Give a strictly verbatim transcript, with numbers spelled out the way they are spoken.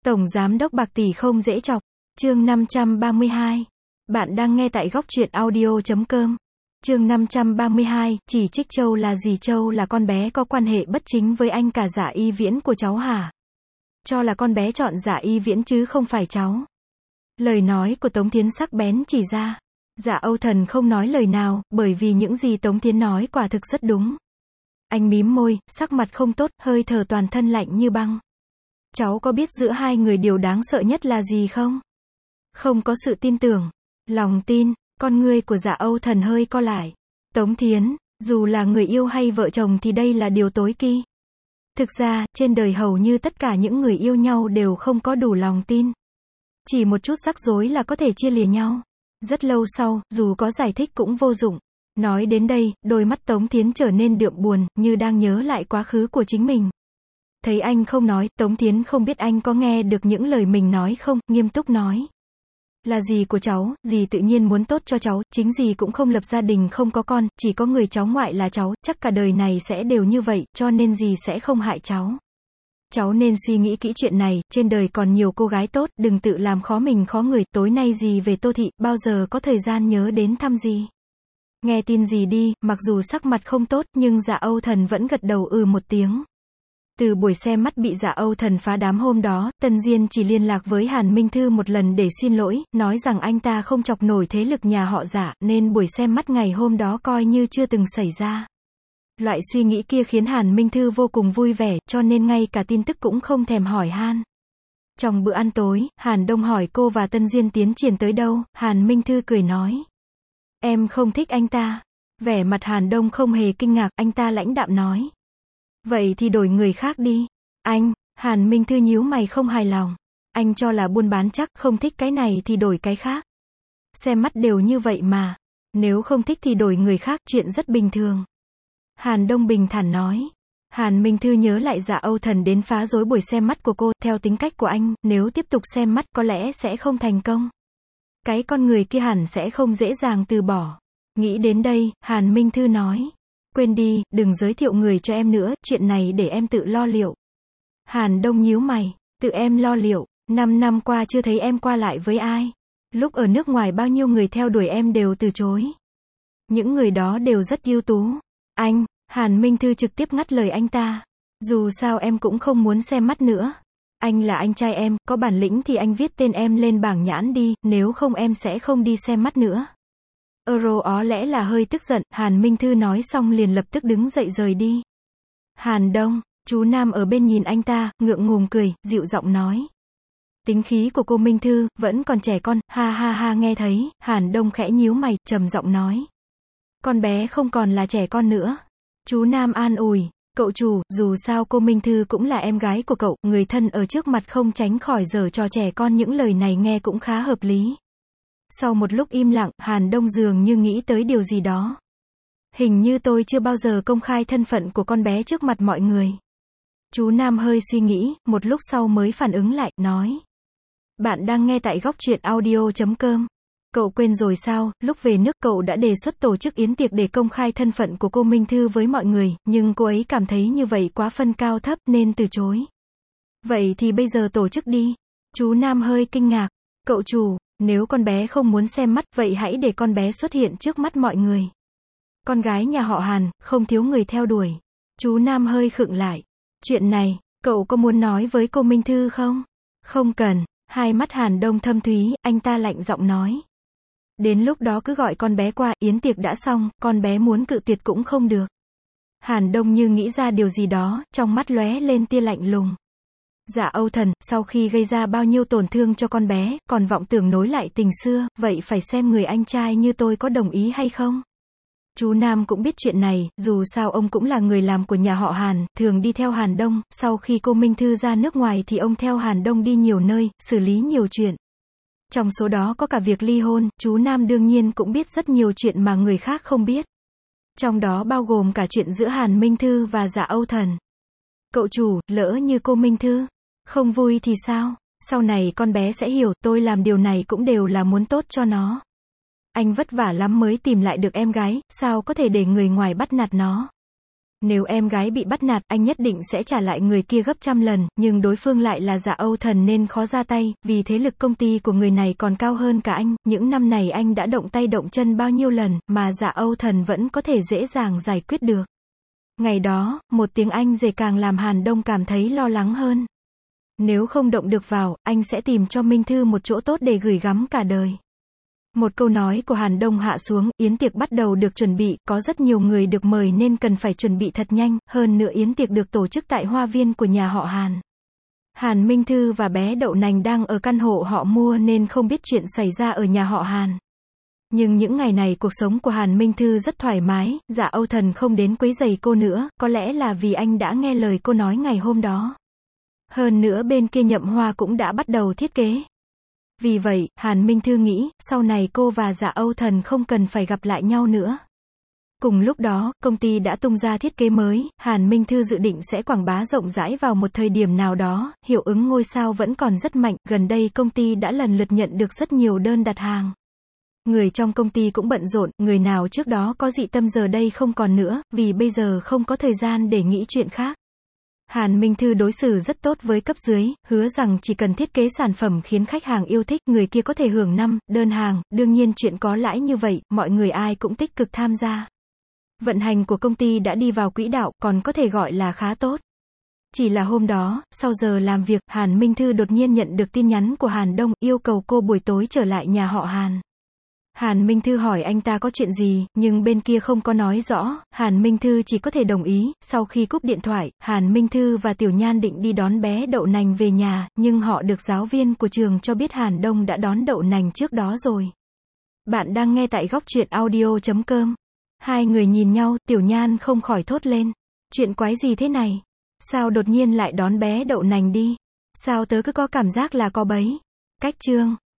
Tổng Giám đốc bạc tỷ không dễ chọc. Chương năm trăm ba mươi hai. Bạn đang nghe tại góc truyện audio chấm com. Chương năm trăm ba mươi hai, chỉ trích Châu là gì? Châu là con bé có quan hệ bất chính với anh cả Dạ Y Viễn của cháu hả? Cho là con bé chọn Dạ Y Viễn chứ không phải cháu. Lời nói của Tống Thiến sắc bén chỉ ra. Dạ Âu Thần không nói lời nào, bởi vì những gì Tống Thiến nói quả thực rất đúng. Anh mím môi, sắc mặt không tốt, hơi thở toàn thân lạnh như băng. Cháu có biết giữa hai người điều đáng sợ nhất là gì không? Không có sự tin tưởng, lòng tin. Con ngươi của Dạ Âu Thần hơi co lại. Tống Thiến, dù là người yêu hay vợ chồng thì đây là điều tối kỵ. Thực ra, trên đời hầu như tất cả những người yêu nhau đều không có đủ lòng tin. Chỉ một chút rắc rối là có thể chia lìa nhau. Rất lâu sau, dù có giải thích cũng vô dụng. Nói đến đây, đôi mắt Tống Thiến trở nên đượm buồn, như đang nhớ lại quá khứ của chính mình. Thấy anh không nói, Tống Thiến không biết anh có nghe được những lời mình nói không, nghiêm túc nói. Là dì của cháu, dì tự nhiên muốn tốt cho cháu, chính dì cũng không lập gia đình không có con, chỉ có người cháu ngoại là cháu, chắc cả đời này sẽ đều như vậy, cho nên dì sẽ không hại cháu. Cháu nên suy nghĩ kỹ chuyện này, trên đời còn nhiều cô gái tốt, đừng tự làm khó mình khó người, tối nay dì về Tô Thị, bao giờ có thời gian nhớ đến thăm dì. Nghe tin dì đi, mặc dù sắc mặt không tốt, nhưng Dạ Âu Thần vẫn gật đầu ừ một tiếng. Từ buổi xem mắt bị Dạ Âu Thần phá đám hôm đó, Tân Diên chỉ liên lạc với Hàn Minh Thư một lần để xin lỗi, nói rằng anh ta không chọc nổi thế lực nhà họ Dạ, nên buổi xem mắt ngày hôm đó coi như chưa từng xảy ra. Loại suy nghĩ kia khiến Hàn Minh Thư vô cùng vui vẻ, cho nên ngay cả tin tức cũng không thèm hỏi han. Trong bữa ăn tối, Hàn Đông hỏi cô và Tân Diên tiến triển tới đâu, Hàn Minh Thư cười nói. Em không thích anh ta. Vẻ mặt Hàn Đông không hề kinh ngạc, anh ta lãnh đạm nói. Vậy thì đổi người khác đi. Anh, Hàn Minh Thư nhíu mày không hài lòng. Anh cho là buôn bán chắc, không thích cái này thì đổi cái khác. Xem mắt đều như vậy mà. Nếu không thích thì đổi người khác, chuyện rất bình thường. Hàn Đông bình thản nói. Hàn Minh Thư nhớ lại Dạ Âu Thần đến phá rối buổi xem mắt của cô, theo tính cách của anh, nếu tiếp tục xem mắt có lẽ sẽ không thành công. Cái con người kia hẳn sẽ không dễ dàng từ bỏ. Nghĩ đến đây, Hàn Minh Thư nói. Quên đi, đừng giới thiệu người cho em nữa, chuyện này để em tự lo liệu. Hàn Đông nhíu mày, tự em lo liệu, năm năm qua chưa thấy em qua lại với ai. Lúc ở nước ngoài bao nhiêu người theo đuổi em đều từ chối. Những người đó đều rất ưu tú. Anh, Hàn Minh Thư trực tiếp ngắt lời anh ta. Dù sao em cũng không muốn xem mắt nữa. Anh là anh trai em, có bản lĩnh thì anh viết tên em lên bảng nhãn đi, nếu không em sẽ không đi xem mắt nữa. Euro ó lẽ là hơi tức giận, Hàn Minh Thư nói xong liền lập tức đứng dậy rời đi. Hàn Đông, chú Nam ở bên nhìn anh ta, ngượng ngùng cười, dịu giọng nói. Tính khí của cô Minh Thư, vẫn còn trẻ con, ha ha ha nghe thấy, Hàn Đông khẽ nhíu mày, trầm giọng nói. Con bé không còn là trẻ con nữa. Chú Nam an ủi, cậu chủ, dù sao cô Minh Thư cũng là em gái của cậu, người thân ở trước mặt không tránh khỏi giở trò trẻ con, những lời này nghe cũng khá hợp lý. Sau một lúc im lặng, Hàn Đông dường như nghĩ tới điều gì đó. Hình như tôi chưa bao giờ công khai thân phận của con bé trước mặt mọi người. Chú Nam hơi suy nghĩ, một lúc sau mới phản ứng lại, nói. Bạn đang nghe tại góc truyện audio chấm com. Cậu quên rồi sao, lúc về nước cậu đã đề xuất tổ chức yến tiệc để công khai thân phận của cô Minh Thư với mọi người, nhưng cô ấy cảm thấy như vậy quá phân cao thấp nên từ chối. Vậy thì bây giờ tổ chức đi. Chú Nam hơi kinh ngạc. Cậu chủ, nếu con bé không muốn xem mắt, vậy hãy để con bé xuất hiện trước mắt mọi người. Con gái nhà họ Hàn, không thiếu người theo đuổi. Chú Nam hơi khựng lại. Chuyện này, cậu có muốn nói với cô Minh Thư không? Không cần. Hai mắt Hàn Đông thâm thúy, anh ta lạnh giọng nói. Đến lúc đó cứ gọi con bé qua, yến tiệc đã xong, con bé muốn cự tuyệt cũng không được. Hàn Đông như nghĩ ra điều gì đó, trong mắt lóe lên tia lạnh lùng. Dạ Âu Thần, sau khi gây ra bao nhiêu tổn thương cho con bé, còn vọng tưởng nối lại tình xưa, vậy phải xem người anh trai như tôi có đồng ý hay không? Chú Nam cũng biết chuyện này, dù sao ông cũng là người làm của nhà họ Hàn, thường đi theo Hàn Đông, sau khi cô Minh Thư ra nước ngoài thì ông theo Hàn Đông đi nhiều nơi, xử lý nhiều chuyện. Trong số đó có cả việc ly hôn, chú Nam đương nhiên cũng biết rất nhiều chuyện mà người khác không biết. Trong đó bao gồm cả chuyện giữa Hàn Minh Thư và Dạ Âu Thần. Cậu chủ, lỡ như cô Minh Thư không vui thì sao? Sau này con bé sẽ hiểu, tôi làm điều này cũng đều là muốn tốt cho nó. Anh vất vả lắm mới tìm lại được em gái, sao có thể để người ngoài bắt nạt nó? Nếu em gái bị bắt nạt, anh nhất định sẽ trả lại người kia gấp trăm lần, nhưng đối phương lại là Dạ Âu Thần nên khó ra tay, vì thế lực công ty của người này còn cao hơn cả anh, những năm này anh đã động tay động chân bao nhiêu lần, mà Dạ Âu Thần vẫn có thể dễ dàng giải quyết được. Ngày đó, một tiếng anh rể càng làm Hàn Đông cảm thấy lo lắng hơn. Nếu không động được vào, anh sẽ tìm cho Minh Thư một chỗ tốt để gửi gắm cả đời. Một câu nói của Hàn Đông hạ xuống, yến tiệc bắt đầu được chuẩn bị, có rất nhiều người được mời nên cần phải chuẩn bị thật nhanh, hơn nữa yến tiệc được tổ chức tại hoa viên của nhà họ Hàn. Hàn Minh Thư và bé Đậu Nành đang ở căn hộ họ mua nên không biết chuyện xảy ra ở nhà họ Hàn. Nhưng những ngày này cuộc sống của Hàn Minh Thư rất thoải mái, Dạ Âu Thần không đến quấy rầy cô nữa, có lẽ là vì anh đã nghe lời cô nói ngày hôm đó. Hơn nữa bên kia Nhậm Hoa cũng đã bắt đầu thiết kế. Vì vậy, Hàn Minh Thư nghĩ, sau này cô và Dạ Âu Thần không cần phải gặp lại nhau nữa. Cùng lúc đó, công ty đã tung ra thiết kế mới, Hàn Minh Thư dự định sẽ quảng bá rộng rãi vào một thời điểm nào đó, hiệu ứng ngôi sao vẫn còn rất mạnh, gần đây công ty đã lần lượt nhận được rất nhiều đơn đặt hàng. Người trong công ty cũng bận rộn, người nào trước đó có dị tâm giờ đây không còn nữa, vì bây giờ không có thời gian để nghĩ chuyện khác. Hàn Minh Thư đối xử rất tốt với cấp dưới, hứa rằng chỉ cần thiết kế sản phẩm khiến khách hàng yêu thích, người kia có thể hưởng năm đơn hàng, đương nhiên chuyện có lãi như vậy, mọi người ai cũng tích cực tham gia. Vận hành của công ty đã đi vào quỹ đạo, còn có thể gọi là khá tốt. Chỉ là hôm đó, sau giờ làm việc, Hàn Minh Thư đột nhiên nhận được tin nhắn của Hàn Đông, yêu cầu cô buổi tối trở lại nhà họ Hàn. Hàn Minh Thư hỏi anh ta có chuyện gì, nhưng bên kia không có nói rõ, Hàn Minh Thư chỉ có thể đồng ý. Sau khi cúp điện thoại, Hàn Minh Thư và Tiểu Nhan định đi đón bé Đậu Nành về nhà, nhưng họ được giáo viên của trường cho biết Hàn Đông đã đón Đậu Nành trước đó rồi. Bạn đang nghe tại góc truyện audio chấm com. Hai người nhìn nhau, Tiểu Nhan không khỏi thốt lên. Chuyện quái gì thế này? Sao đột nhiên lại đón bé Đậu Nành đi? Sao tớ cứ có cảm giác là có bẫy? Cách chương